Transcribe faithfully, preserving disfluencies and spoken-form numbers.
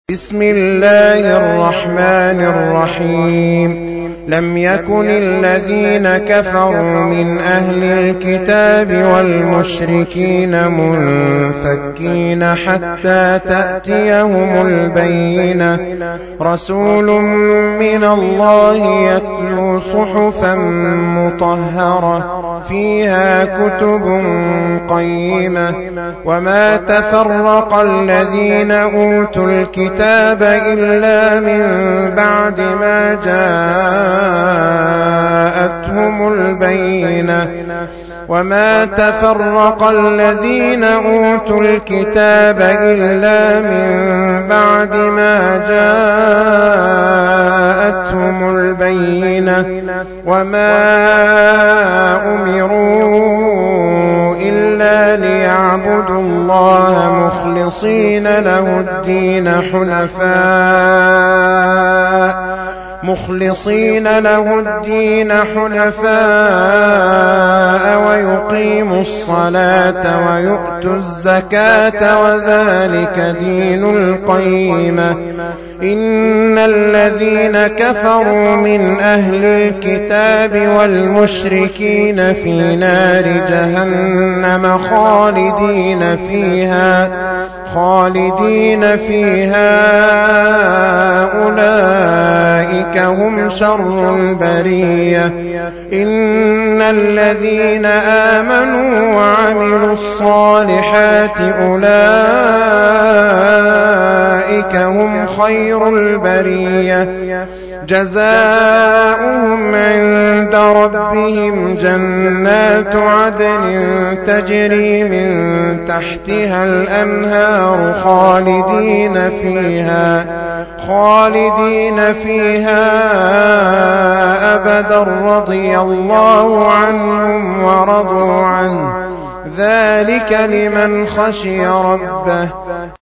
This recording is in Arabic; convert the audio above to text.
بسم الله الرحمن الرحيم لم يكن الذين كفروا من أهل الكتاب والمشركين منفكين حتى تأتيهم البينة رسول من الله يتلو صحفا مطهرة فيها كتب قيمة وما تفرق الذين أوتوا الكتاب إلا من بعد ما جاءتهم البينة وما تفرق الذين أوتوا الكتاب إلا من بعد ما جاءتهم البينة وما أمروا إلا ليعبدوا الله مخلصين له الدين حنفاء مخلصين له الدين حنفاء ويقيموا الصلاة ويؤتوا الزكاة وذلك دين القيمة إن الذين كفروا من أهل الكتاب والمشركين في نار جهنم خالدين فيها خالدين فيها أولئك هم شر البرية إن الذين آمنوا وعملوا الصالحات أولئك هم خير البرية جزاؤهم عند ربهم جنات عدن تجري من تحتها الأنهار خالدين فيها خالدين فيها أبدا رضي الله عنهم ورضوا عنه ذلك لمن خشي ربه